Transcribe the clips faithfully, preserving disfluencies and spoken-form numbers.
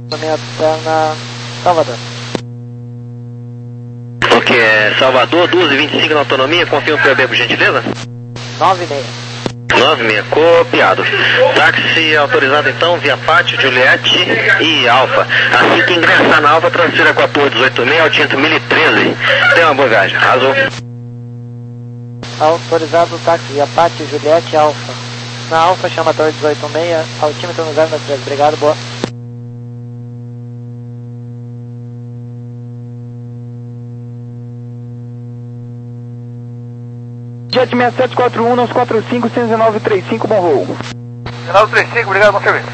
Minha terna Salvador. Ok, é Salvador, duas e vinte e cinco na autonomia, confirma o P B, por gentileza? nove e meia. nove e meia, copiado. Táxi autorizado então, via Pátio, Juliette e Alfa. Assim que ingressar na Alfa, transfira com a Torre dezoito seis ao Tinto mil e treze. Tenha uma boa viagem. Azul. Autorizado o táxi via Pátio, Juliette e Alfa. Na Alfa chama a Torre dezoito seis, altímetro no zero três. Obrigado, boa. Jet seis sete quatro um, nove quatro cinco, um nove três cinco, bom voo. nove três cinco, obrigado, bom serviço.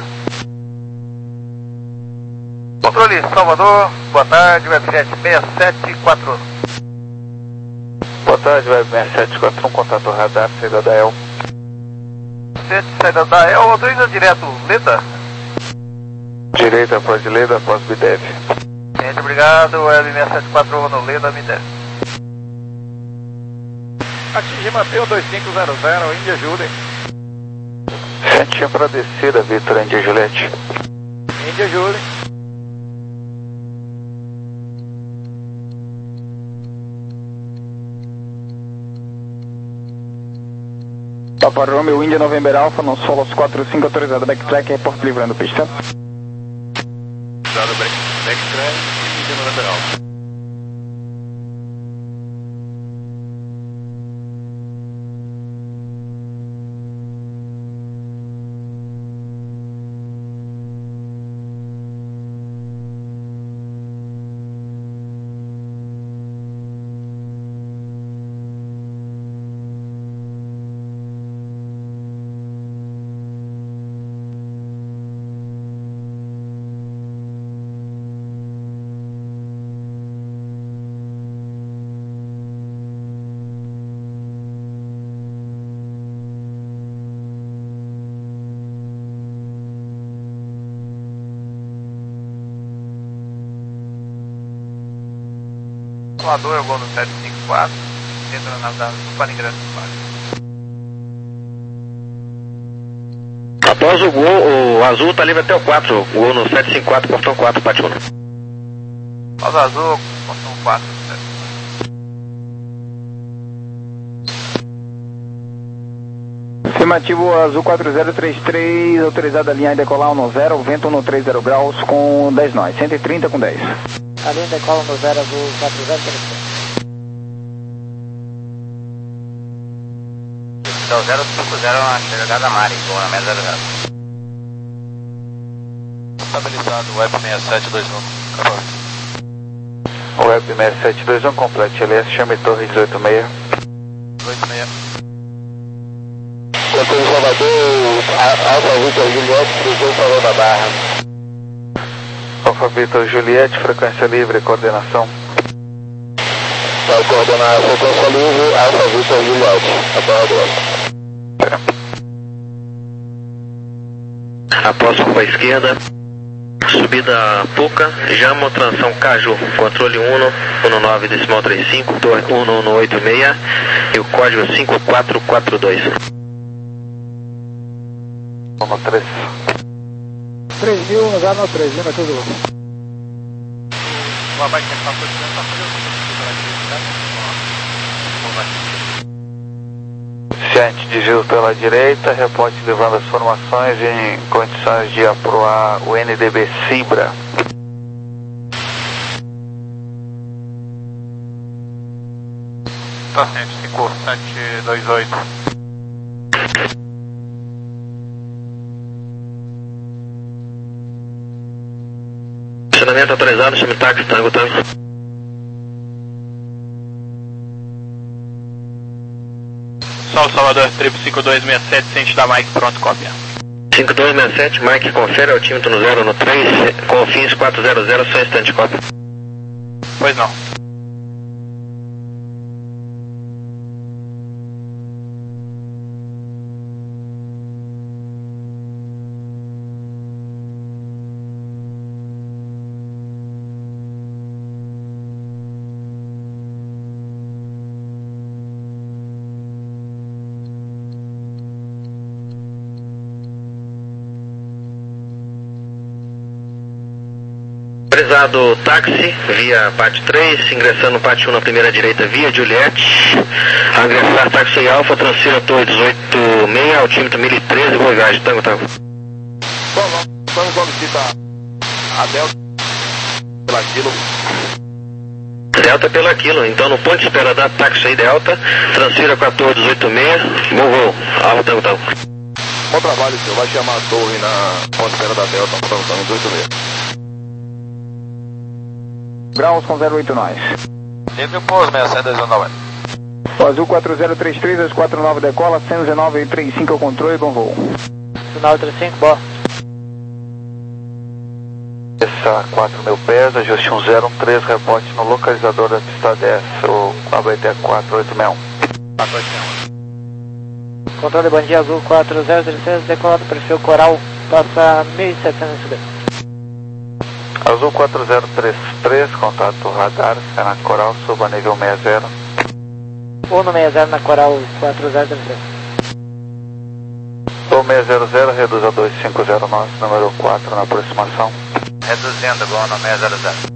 Controle Salvador, boa tarde, Webjet seis sete quatro um. Boa tarde, Web seis sete quatro um, contato radar, saída da E L. sete, saída da E L, autoriza direto, Leda? Direita após Leda, após B D E V. Gente, obrigado, Web seis sete quatro um no Leda, me deve. Atingir Mateus dois cinco zero zero, Índia Julie. Centinho para descida, Vitor, Índia Juliette. Índia Julie. Papa Romeo, Índia November Alpha, não solos quatro cinco, autorizado backtrack, reporte livrando pista. Autorizado backtrack, Índia November Alpha. Voador, eu vou no sete cinco quatro, dentro da nave do Palingrado do Vale. Após o gol, o azul está livre até o quatro, o gol no sete cinco quatro, portão quatro, Pátio um. Pausa azul, portão quatro, Afirmativo azul quatro zero três três, autorizada a linha a decolar no zero, vento no trinta graus com dez nós, cento e trinta com dez. A linha decola no zero azul quatro zero três três. Então zero cinco zero na chegada Mari, boa na mesa zero zero. Estabilizado, Web seis sete dois um, acabou. Web seis sete dois um, complete L S, chame Torre dezoito seis. dezoito seis. Controle Salvador, Alfa Vitor Juliette, cruzou Salvador da Barra. Alfa Vitor Juliette, frequência livre, coordenação. Para coordenar a frequência livre, Alfa Vitor Juliette, abordo. Após curva à esquerda, subida Puca, Jamo, transição Caju, controle um um nove decimal trinta e cinco, torre um um oito seis e o código cinco quatro quatro dois. Vamos três. três mil, no zero três, lembra tudo? O abaixo que está posicionando está fazendo Ciente de giro pela direita, reporte levando as formações em condições de aproar o N D B Cibra. Tá, ciente, cinco sete dois oito. Estacionamento autorizado, chame táxi, Tango Tango. Sol Salvador, triple cinco dois seis sete, ciente da Mike, pronto, cópia. cinco dois seis sete, Mike, confere altímetro no zero no três, confins quatro zero zero, só instante, cópia. Pois não. Autorizado táxi, via Pátio três, ingressando no Pátio um na primeira direita, via Juliette. A ingressar táxi Alfa, transfira Torre dezoito seis, altímetro mil e treze, boa viagem, tango, tango. Vamos solicitar a Delta pela quilo. Delta pela quilo, então no ponto de espera da táxi Delta, transfira com a Torre dezoito seis, bom voo, Alfa, tango, tango. Bom trabalho, senhor, vai chamar a torre na ponte de espera da Delta, tango, tango, dezoito seis. Graus com zero oito nós. Livre pouso, seis sete dois nove. O Azul quatro zero três três, dois quatro nove decola, cento e dezenove e trinta e cinco ao controle, bom voo. Sinal trinta e cinco, boa. Essa quatro mil pés, ajuste um zero um três, rebote no localizador da pista dez, o A B T quatro oito seis um. Controle Bom Dia Azul quatro zero três seis, decolado perfil Coral, passa mil e setecentos subir. Azul quatro zero três três, contato radar, na Coral, suba nível sessenta. um no sessenta na Coral quatro zero três seis. Ou seiscentos, reduz a dois cinco zero nove, número quatro na aproximação. Reduzindo, igual no seiscentos.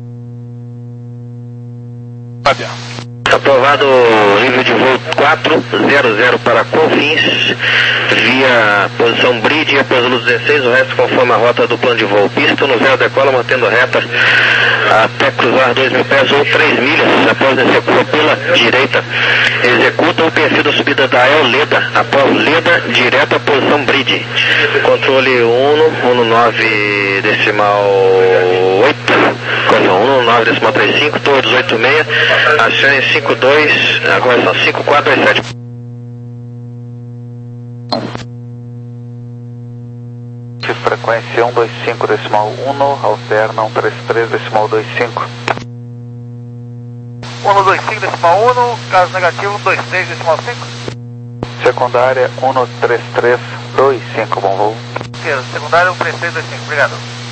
Fabiano. Aprovado nível de voo quatro zero zero para Confins, via posição Bridge, após a luz dezesseis, o resto conforme a rota do plano de voo. Pista no zero decola, mantendo reta até cruzar dois mil pés ou três milhas, após descer curva pela direita. Executa o perfil da subida da El Leda, após Leda, direto à posição Bridge. Controle um no nove decimal oito, um no nove decimal trinta e cinco, Torre dezoito seis, acione cinco dois, agora são cinco quatro dois sete. Frequência um dois cinco decimal um, alterna um três três decimal dois cinco. um dois cinco decimal um, caso negativo um dois três decimal cinco. Secundária um três três dois cinco, bom voo. Secundária um três três dois cinco, obrigado.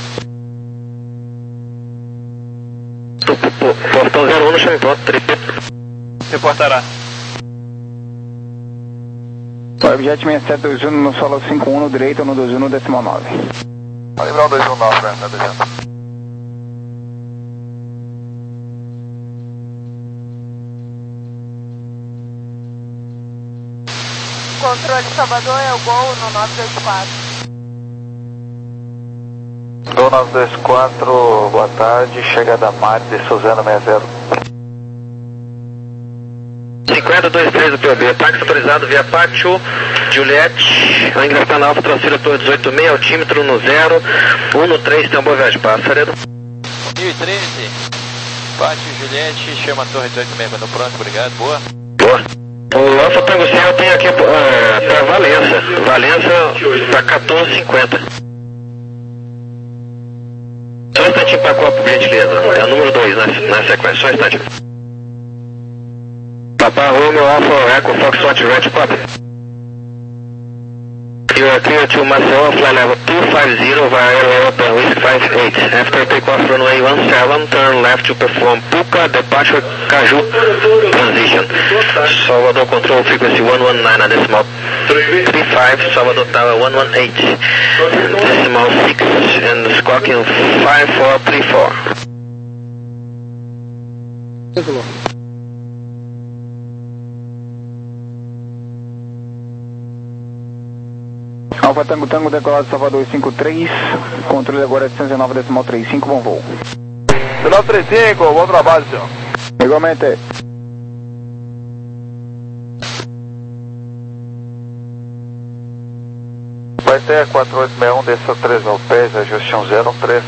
Portão zero um no chão em pronto, tripé. Reportará. Webjet seis sete dois um no solo cinco um no direito, no dois um no decimal nove. Vai lembrar um dois um nove, né? Tá descendo. Controle Salvador é o Gol no nove dois quatro. Gol nove dois quatro, boa tarde, chegada a Marte, Suzano sessenta. cinquenta dois três do P O B, táxi autorizado via Pátio Juliette, a ingressar na Alfa, transfira Torre dezoito seis, altímetro no zero, um no três, tem uma boa viagem, Pássaro. mil e treze, Pátio Juliette, chama a Torre dezoito seis quando pronto, obrigado, boa. Boa. O Alfa Tango Céu tem aqui uh, para Valença, Valença para quatorze cinquenta. Só um instantinho para a Copa, por gentileza, é o número dois na, na sequência, só um instantinho. Papa Romeo Alpha Echo Foxtrot Red Copy. You are clear to Maceió, fly level two five zero via airway open Whiskey five eight. After takeoff runway one seven, turn left to perform Puca departure Caju transition. Salvador control frequency one one nine at decimal three five, Salvador tower one one eight, decimal six, and squawking five four three four. Alfa Tango Tango, decolado Salvador cinco três, controle agora é cento e dezenove decimal trinta e cinco, bom voo. Sinal trinta e cinco, bom trabalho, senhor. Igualmente. Vai ter quatro oito seis um, desça três mil pés, ajuste um zero um três.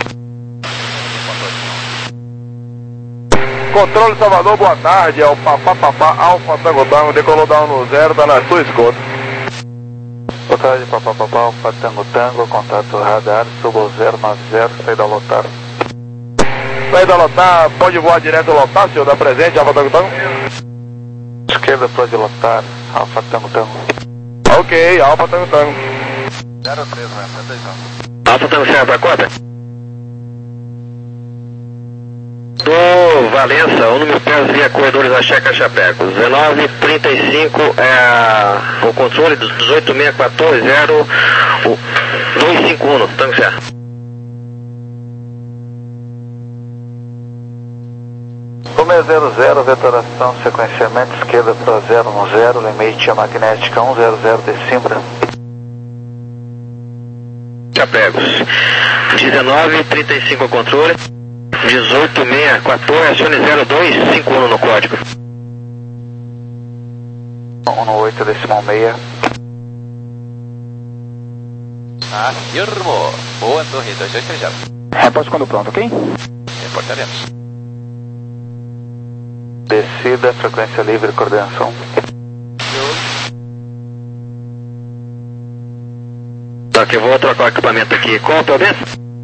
Controle Salvador, boa tarde, é o Papá Papá Alfa Tango Tango, decolou down no zero, tá na sua escuta. Boa tarde, Papá Papá, Alfa Tango Tango, contato radar, suba o zero nove zero, saída lotar. Saída lotar, pode voar direto lotar, senhor, dá presente, Alfa Tango Tango? Esquerda pode lotar, Alfa Tango Tango. Ok, Alfa Tango Tango. zero três, né, atenção. Alfa Tango Serra para Cota. Do Valença, um número pés via corredores da Checa Chapeco. dezenove trinta e cinco é o controle dos dezoito seis quatorze zero dois cinco um, Tango Serra. seis zero zero, vetoração, sequenciamento, esquerda para zero um zero, limite a magnética um zero zero de Simbra. Capegos. dezenove trinta e cinco controle. dezoito seis quatorze, acione zero dois cinco um no código. um oito decimal seis. Afirmo. Boa torre, dois dois três zero. Reporte quando pronto, ok? Reportaremos. Descida, frequência livre, coordenação. Tá, que eu vou trocar o equipamento aqui. Qual é o mesmo?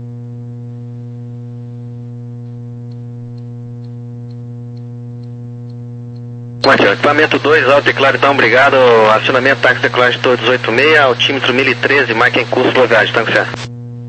Aqui, equipamento dois, alto e claro, então, obrigado. Acionamento táxi decolagem Torre dezoito seis, altímetro mil e treze, marca em curso, boa viagem, tanque certo.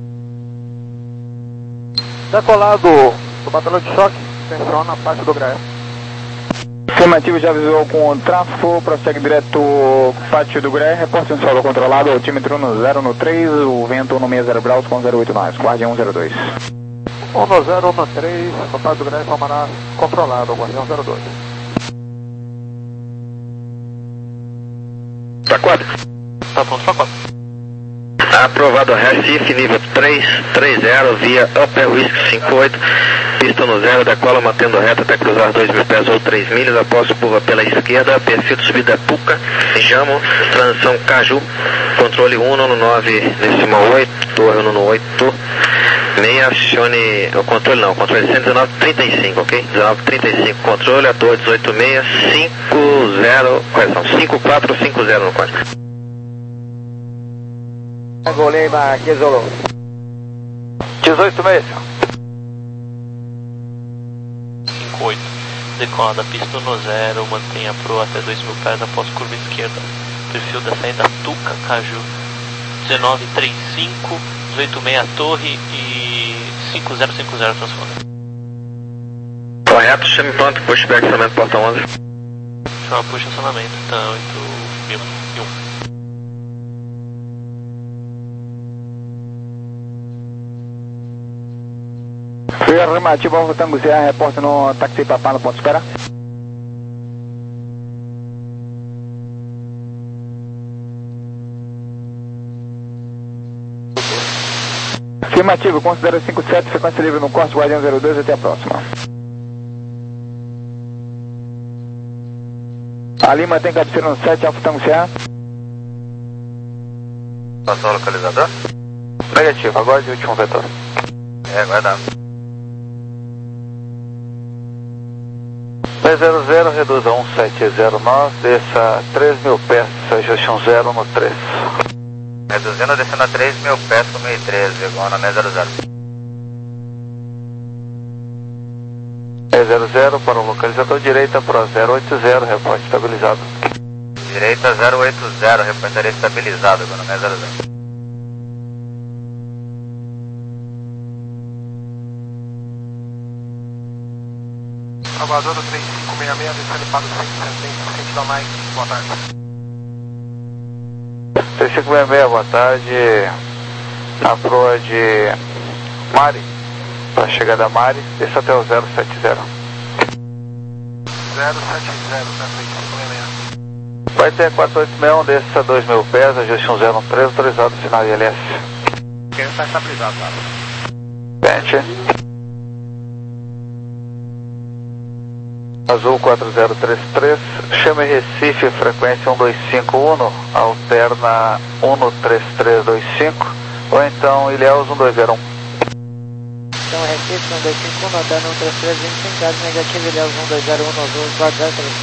Decolado do batalhão de choque, tensiona a parte do Graé. Afirmativo, já avisou com o trafo, prossegue direto pátio do Gré, reporte um solo controlado, altímetro no zero no três, o vento no sessenta graus com zero oito nós, guardião um zero dois. um no zero, um no três, o pátio do Gré tomará controlado, guardião zero dois. Tá quatro? Tá pronto, tá quatro. Aprovado Recife, nível três três zero, via Upper Whisky cinco oito, pista no zero, decola mantendo reta até cruzar dois mil pés ou três milhas, após curva pela esquerda, perfil de subida Puca, Jamo, transição Caju, controle um no nove decimal oito, torre um no oito, meia, acione, o controle não, controle cento e dezenove trinta e cinco, ok? dezenove trinta e cinco, controle, a torre dezoito seis, cinco zero, correção, cinco quatro cinco zero no código. Golema, aqui Zolo. dezoito seis. cinco oito. Decola da pista no zero, mantenha a proa até dois mil pés após curva esquerda. Perfil da saída Tuca, Caju. dezenove trinta e cinco, dezoito seis torre e cinco zero cinco zero transponder. Correto, chame pronto, pushback, acionamento porta onze. Chama puxa acionamento, então oito mil e um. Afirmativo, Alfa Tango C A, reporte no táxi Papá no ponto espera. Afirmativo, considera cinco sete, frequência livre no corte, guardião zero dois, até a próxima. A Lima tem cabeceira no sete, Alfa Tango C A. Passou o localizador? Negativo, aguarde o último vetor. É, aguardado. seis zero zero, reduza um sete zero nove, desça três mil pés, ajuste um zero no três. Reduzindo, descendo a três mil pés com mil e treze, igual na seis zero zero. seis zero zero para o localizador, direita para zero oito zero, reporte estabilizado. Direita zero oito zero, reportaria estabilizado, igual na seis zero zero. Salvador do três cinco seis seis, descendo para o cento e setenta, sentido a mais, boa tarde. três cinco seis seis, boa tarde. A proa de Mari, para a chegada a Mari, desça até o zero sete zero. zero sete zero, tá, três cinco seis seis. Vai ter quatro oito seis um, desça dois mil pés, ajuste um zero três, autorizado, sinal I L S. Quem está estabilizado, tá? Pente. Azul quatro zero três três, chame Recife, frequência um dois cinco um, alterna um três três dois cinco, ou então Ilhéus um dois zero um. Então Recife um dois cinco um, alterna um três três vinte e cinco, caso negativo, Ilhéus um dois zero um, Azul quatro zero três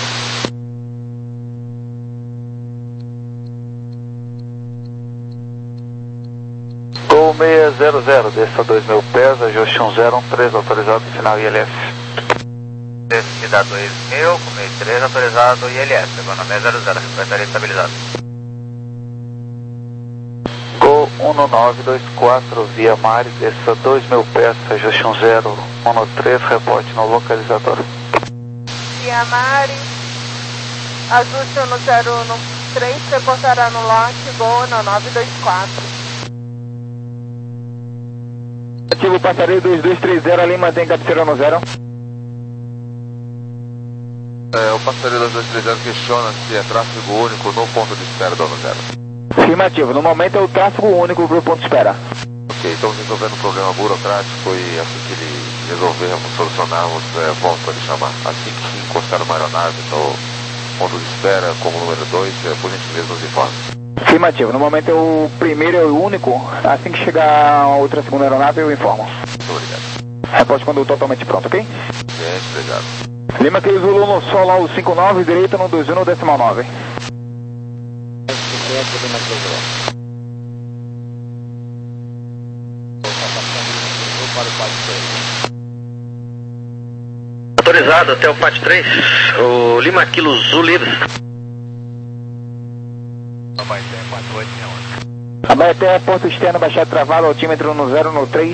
cinco. Gol seis zero zero, desça dois mil pés, ajuste um zero três, autorizado, sinal I L S. Descida dois mil, com mil e treze, autorizado I L S, igual na seis zero zero, representaria estabilizado. Gol um nove dois quatro, via Mari, desça dois mil pés, ajuste um zero um três, reporte no localizador. Via Mari, ajuste no zero um três, reportará no lote, gol no nove dois quatro. Ativo passareio dois dois três zero, a Lima tem cabeceira no zero. É, o passageiro dois três zero questiona se é tráfego único no ponto de espera do ano zero. Afirmativo, no momento é o tráfego único para o ponto de espera. Ok, estamos resolvendo um problema burocrático e assim que ele resolvermos, solucionarmos, é, volto a lhe chamar. Assim que encostar uma aeronave no ponto de espera como número dois, é, por gentileza nos informe. Afirmativo, no momento é o primeiro e o único. Assim que chegar a outra segunda aeronave eu informo. Muito obrigado. Reporte quando totalmente pronto, ok? Gente, obrigado. Lima que Zulu no solo ao cinco nove, direita no dois um no decimal nove. Autorizado até o P A T três, o Lima Kilo Zulu livre. Abaeté, porto externo, baixado travado, altímetro no zero no três.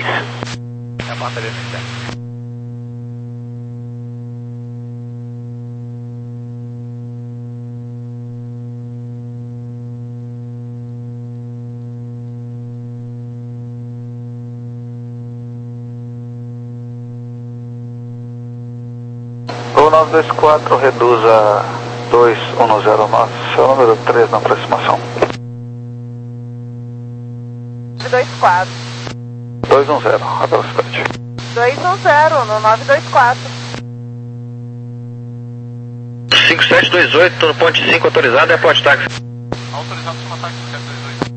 Gol nove dois quatro, reduz a dois um zero nove, seu número três na aproximação. nove dois quatro. dois um zero, a velocidade. dois um zero no nove dois quatro. cinco sete dois oito, no ponte cinco, autorizado, é aporte táxi. Autorizado cima táxi sete dois oito.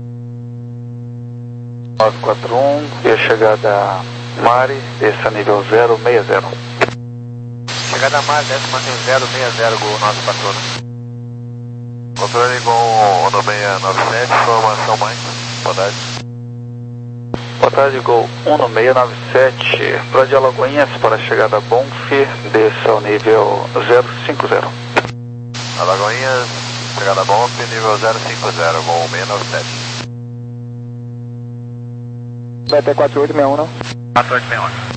nove quatro um, e a chegada Mari, desça nível zero seis zero. Chegada Mari, desce mantém zero seis zero, Gol nove quatro um. Controle Gol seis nove sete, informação mais. Boa tarde. Boa tarde, Gol um seis nove sete, para de Alagoinhas, para a chegada Bonf, desça ao nível zero cinco zero. Alagoinhas, chegada Bonf, nível zero cinco zero, Gol seis nove sete. B T quatro oito seis um, não? quatro oito seis um.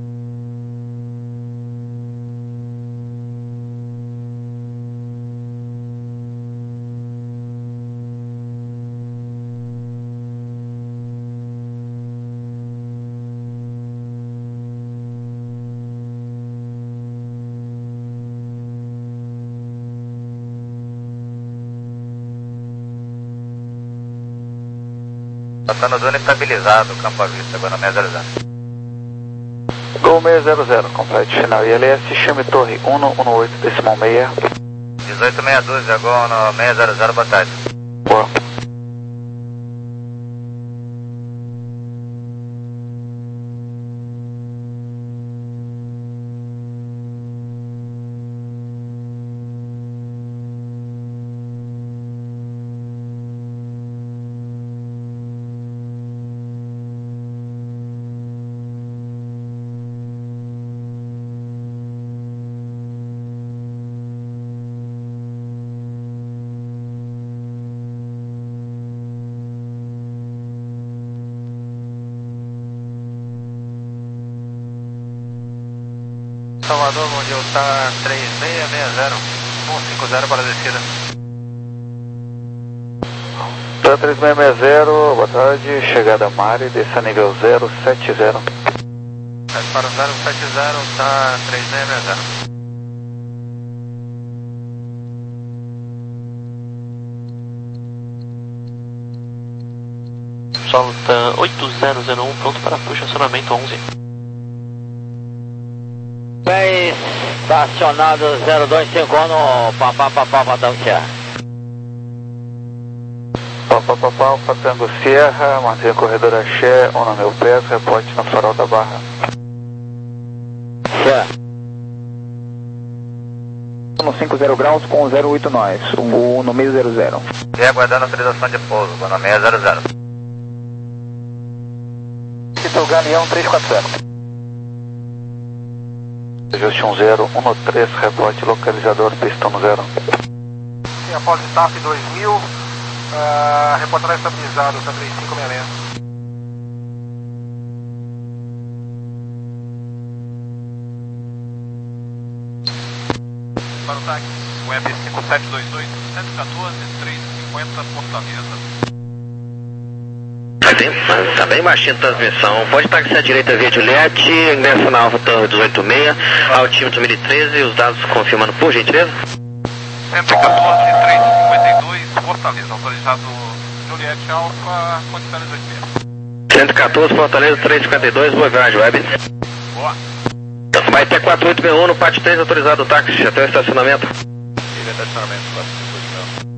Passando zona estabilizado, campo à vista, agora seis zero zero. Gol seis zero zero, complete final I L S, chame torre um um oito decimal seis. dezoito seis doze, agora seis zero zero, boa tarde. Boa. Salvador, bom dia, está três seis seis zero, um cinco zero para a descida. Tá três seis seis zero, boa tarde, chegada Mari, desça nível zero sete zero. Para o zero sete zero, está três seis seis zero. Solta oito zero zero um, pronto para puxa, acionamento onze. Bem, estacionado zero dois cinco um no Papá Papá Patango Sierra. Papá Papá, Patango Sierra, mantenha corredor Axé, um no meu pés, reporte no farol da Barra. Sierra. No cinco zero graus com zero oito nós, o no meio zero zero. E aguardando autorização de pouso, agora seis zero zero. Vitor Galeão três quatro zero. Ajuste um zero, um no três, reporte localizador, pistão no zero. Sim, após o staff dois mil, uh, reportará estabilizado, está três cinco seis seis. Para o táxi, web cinco sete dois oito, cento e quatorze, três cinquenta, Fortaleza. Tem, tá bem baixinho a transmissão. Pode taxiar à direita via Juliette, ingressa na Alfa Torre dezoito seis seis, altímetro mil e treze, os dados confirmando, por gentileza. cento e quatorze, trezentos e cinquenta e dois, Fortaleza, autorizado Juliette Alfa, condição dezoito seis. cento e quatorze, Fortaleza, trezentos e cinquenta e dois, boa viagem, Web. Boa. Vai ter quatro oito seis um no pátio três, autorizado o táxi até o estacionamento. Ele é estacionamento, quatro oito seis um.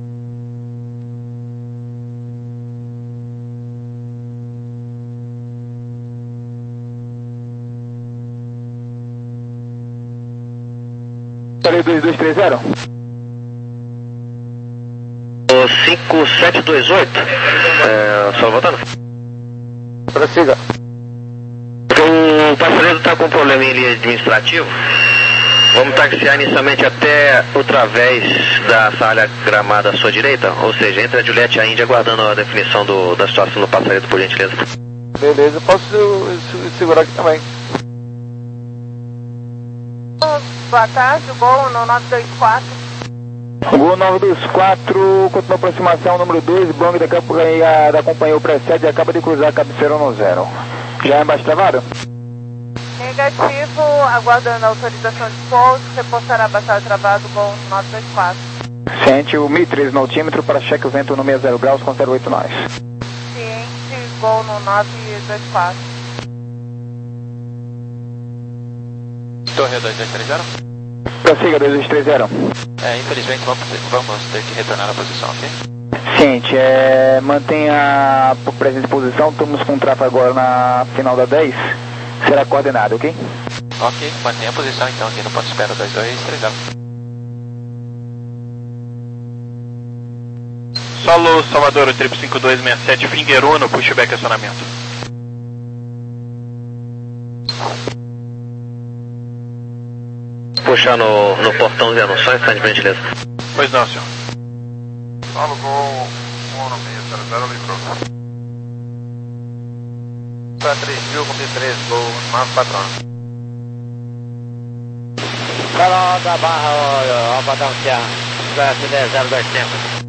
dois dois três zero. O cinco sete dois oito. É, só voltando. Prossiga. O passageiro está com problema em linha administrativo. Vamos taxiar inicialmente até o través da área gramada à sua direita, ou seja, entre a Juliette e a Índia, aguardando a definição do, da situação do passageiro, por gentileza. Beleza, posso segurar aqui também. Boa tarde, Gol no nove dois quatro. Gol nove dois quatro, continua a aproximação, número dois, Bang da, companhia, da companhia precede, acaba de cruzar a cabeceira no zero. Já é embaixo travado? Negativo, aguardando a autorização de pouso, reportará baixar travado, Gol nove dois quatro. Ciente o mil e treze no altímetro para cheque o vento no sessenta graus com zero oito nós. Ciente, Gol no nove dois quatro. Torre dois dois três zero. Prossiga, dois dois três zero. É, infelizmente vamos ter, vamos ter que retornar à posição, ok? Ciente, é, mantenha a presente posição, estamos com o tráfego agora na final da dez, será coordenado, ok? Ok, mantenha a posição então aqui no ponto de espera dois dois três zero. Solo Salvador, o trip cinco dois seis sete, Finger Uno, pushback acionamento. Puxar no, no portão de anúncios, está de gentileza. Pois não, senhor. Solo Gol um no meio zero zero, livrou. Para três mil, com três, Gol nove patrão. Carol da Barra, Alfa da Serra, zero dois cinco.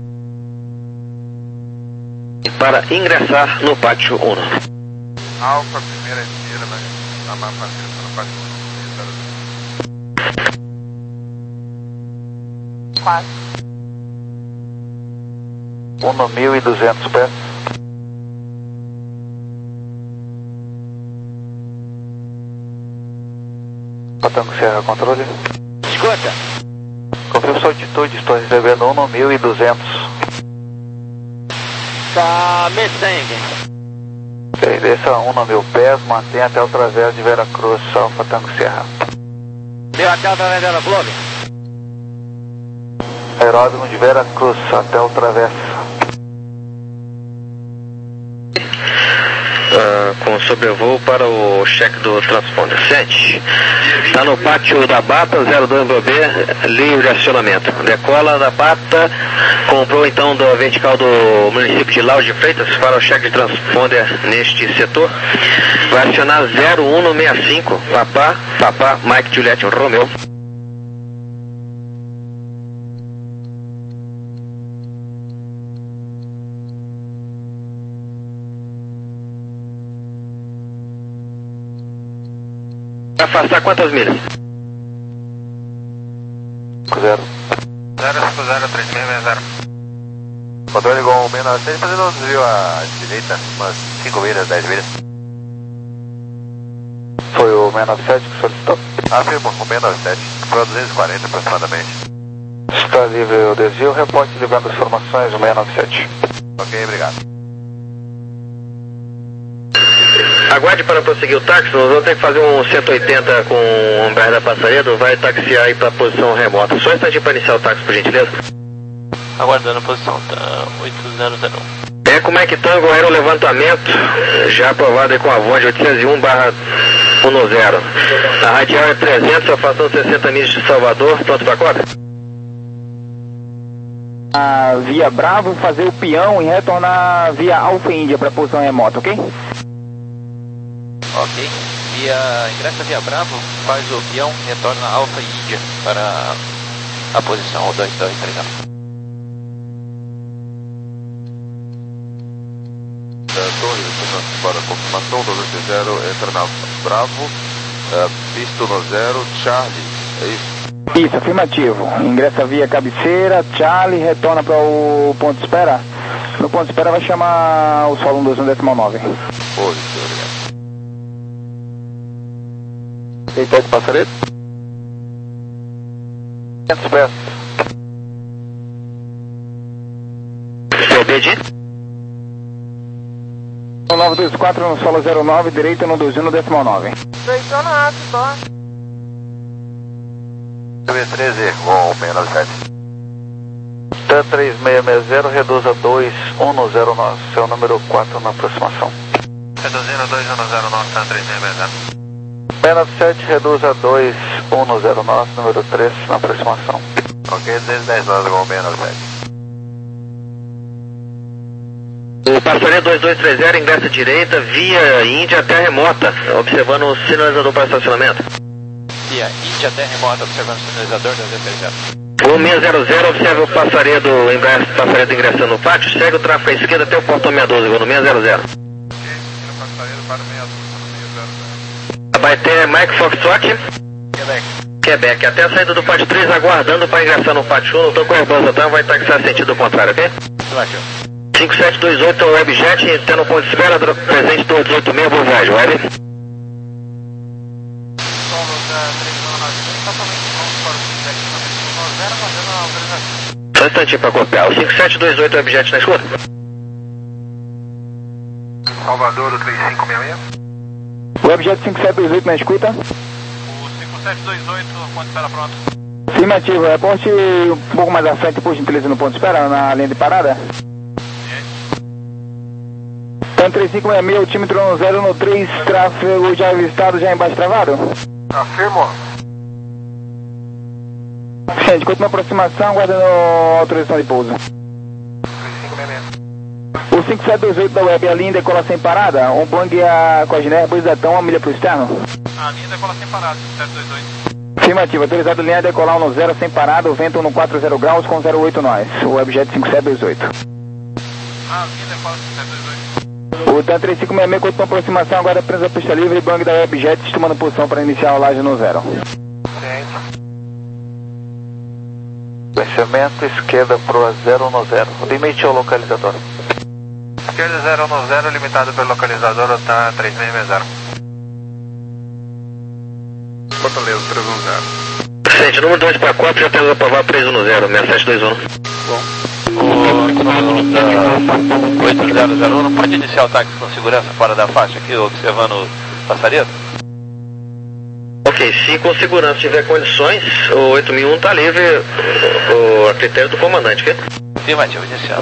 Para ingressar no pátio um. Alfa, primeira tira, mas a mais fácil no pátio um. quatro. um no mil e duzentos pés. Patango Serra, controle. Escuta. Confirmo sua altitude, estou recebendo um no mil e duzentos. Tá me sangue. Ok, desça um no mil pés, mantenha até o travesso de Veracruz, Alfa Tango Serra. Deu até o travesso da Globo. Aeródromo de Veracruz, até o travesso. Uh, com sobrevoo para o cheque do transponder. sete. Está no pátio da Bata, zero dois B B, livre de acionamento. Decola da Bata, comprou então da vertical do município de Lauro de Freitas para o cheque de transponder neste setor. Vai acionar zero um no sessenta e cinco, Papá, Papá, Mike Juliette Romeu. Afastar quantas milhas? Zero. zero cinco zero três seis seis zero. Controle com o meio nove seis, fazendo um desvio à direita, umas cinco milhas, dez milhas. Foi o seis nove sete que solicitou? Afirmo, o seis nove sete, para duzentos e quarenta aproximadamente. Está livre o desvio, reporte livrando as formações do seis nove sete. Ok, obrigado. Aguarde para prosseguir o táxi, nós vamos ter que fazer um cento e oitenta com o Humber da Passaredo, vai taxiar aí para a posição remota. Só um instantinho para iniciar o táxi, por gentileza. Aguardando a posição, tá oito zero zero um. É, como é que Tango era o levantamento, já aprovado aí com a voz de oitocentos e um barra dez. A radial é trezentos, afastando sessenta milhas de Salvador, pronto para a corda? Ah, via Bravo, fazer o peão e retornar via Alfa Índia para a posição remota, ok? Ok. Via, ingressa via Bravo, faz o peão, retorna Alfa e Índia para a posição dois dois três zero. Torre zero, entra na Bravo, uh, pisto no zero, Charlie, é isso? Isso, afirmativo. Ingressa via cabeceira, Charlie, retorna para o ponto de espera. No ponto de espera vai chamar o solo um dois um decimal nove. Oi, obrigado. Eita de passaredo? quinhentos pés. Obedi? nove dois quatro no solo zero nove, direita no dois um no decimal nove. dois um no alto, bom. B treze, com menos sete. T três seis seis zero, reduza dois um no zero nove, seu número quatro na aproximação. Reduzindo dois um no zero nove, T três seis seis zero. Menos sete, reduza dois um no zero nove, número três na aproximação. Ok, dez horas com menos sete. O passaredo dois dois três zero ingressa direita via Índia até remota, observando o sinalizador para estacionamento. Via Índia até remota, observando o sinalizador dois dois três zero. O seis zero zero observa o passaredo, ingresso, passaredo ingressando no pátio, segue o tráfego à esquerda até o portão seis doze, no seis zero zero. Abaité Mike Foxtrot, Quebec. Quebec, até a saída do pátio três, aguardando para ingressar no pátio um, não estou com a Airbus, tá? Vai taxar sentido contrário, ok? cinco sete dois oito é o Webjet, está no ponto de espera, presente do oito oito seis, boa viagem, Web. Só um instantinho para copiar, o cinco sete dois oito é o Webjet na escuta. Salvador, o três cinco seis seis. Webjet cinco sete dois oito na escuta. O cinco sete dois oito, ponto de espera pronto. Afirmativo, reporte um pouco mais à frente, por gentileza, no ponto de espera, na linha de parada. Então três cinco seis seis, altímetro no zero no três, tráfego já avistado, já embaixo travado. Afirmo. Gente, continua a aproximação, aguardando a autorização de pouso. três cinco seis seis. O cinco sete dois oito da Web, a linha decola sem parada, um Boeing a Cogner, Buisetão, uma milha para o externo. A linha decola sem parada, cinco sete dois oito. Afirmativo, autorizado linha decolar no zero sem parada, o vento no quatro zero graus com zero oito nós, o Webjet cinco sete dois oito. Ah, linha decola cinco sete dois oito. O T três cinco seis seis continua a aproximação, agora presa a pista livre, Boeing da Webjet tomando posição para iniciar a rolagem no zero. Vencimento esquerda pro zero no zero, limite ao localizador. Esquerda zero no zero, limitado pelo localizador, tá três seis seis zero. Fortaleza três um zero. Gente, número dois para quatro, já temos aprovado três um zero, seis sete dois um. Bom. O número da oito zero zero um não pode iniciar o táxi com segurança fora da faixa aqui, observando o passaredo? Ok, se com segurança tiver condições, o oito mil um está livre, o, a critério do comandante, ok? Afirmativo, iniciado.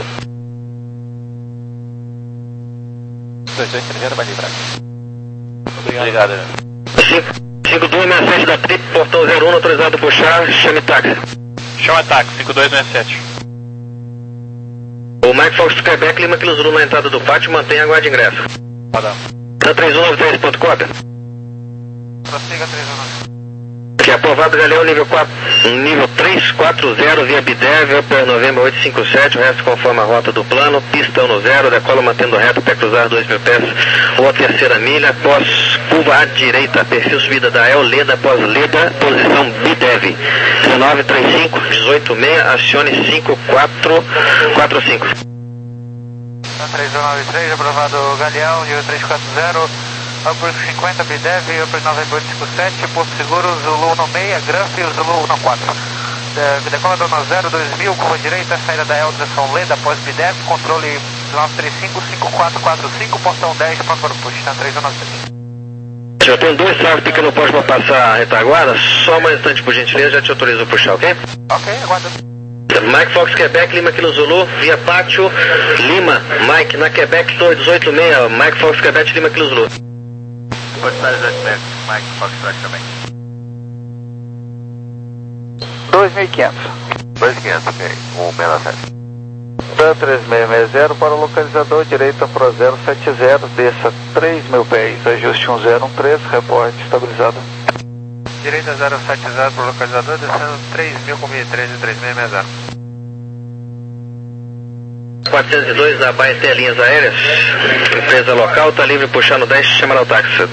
dois dois três zero vai livrar. Obrigado. Obrigado. cinco dois seis sete da Trip, portão zero um, autorizado a puxar, chame táxi. Chama táxi, cinco dois seis sete. O Mike Fox do Quebec, Lima Kilo Zulu na entrada do pátio, mantenha a guarda de ingresso. Padrão. Tá três um nove três, ponto cópia. Prossiga três um nove. Que é aprovado Galeão nível quatro, nível três quatro zero via Bidev, Upper November oito cinco sete, o resto conforme a rota do plano, pistão no zero, decola mantendo reto até cruzar dois mil pés, ou a terceira milha, após curva à direita, perfil subida da El Leda, após Leda, posição Bidev, nove três cinco, dezoito seis, acione cinco quatro quatro cinco. três um nove três, aprovado Galeão, nível três quatro zero. Upper cinquenta, Bidev, Upper November oito cinco sete, Porto Seguro, Zulu um seis, Granf e Zulu um quatro. De, decola no zero dois mil, curva direita, saída da Elza São Leda, após Bidev, controle nove três cinco, cinco quatro quatro cinco, portão dez, pronto para o push, tá três um nove três. Já tem dois tráficos pequeno poste para passar a retaguarda, só mais um instante por gentileza, já te autorizo a puxar, ok? Ok, aguarda. Mike Fox Quebec, Lima Kilo Zulu, via Pátio, Lima, Mike, na Quebec, Torre dezoito seis, Mike Fox Quebec, Lima Kilo Zulu. Pode estar exatamente, Mike Fox Track também. dois mil e quinhentos. dois mil e quinhentos, ok. um seis sete. T três seis seis zero para o localizador, direita para zero sete zero, desça três mil pés, ajuste um zero um três, reporte estabilizado. Direita zero sete zero para o localizador, descendo três mil com mil e treze, três seis seis zero. quatrocentos e dois da Baeté Linhas Aéreas, empresa local, está livre puxando dez, chamar o táxi.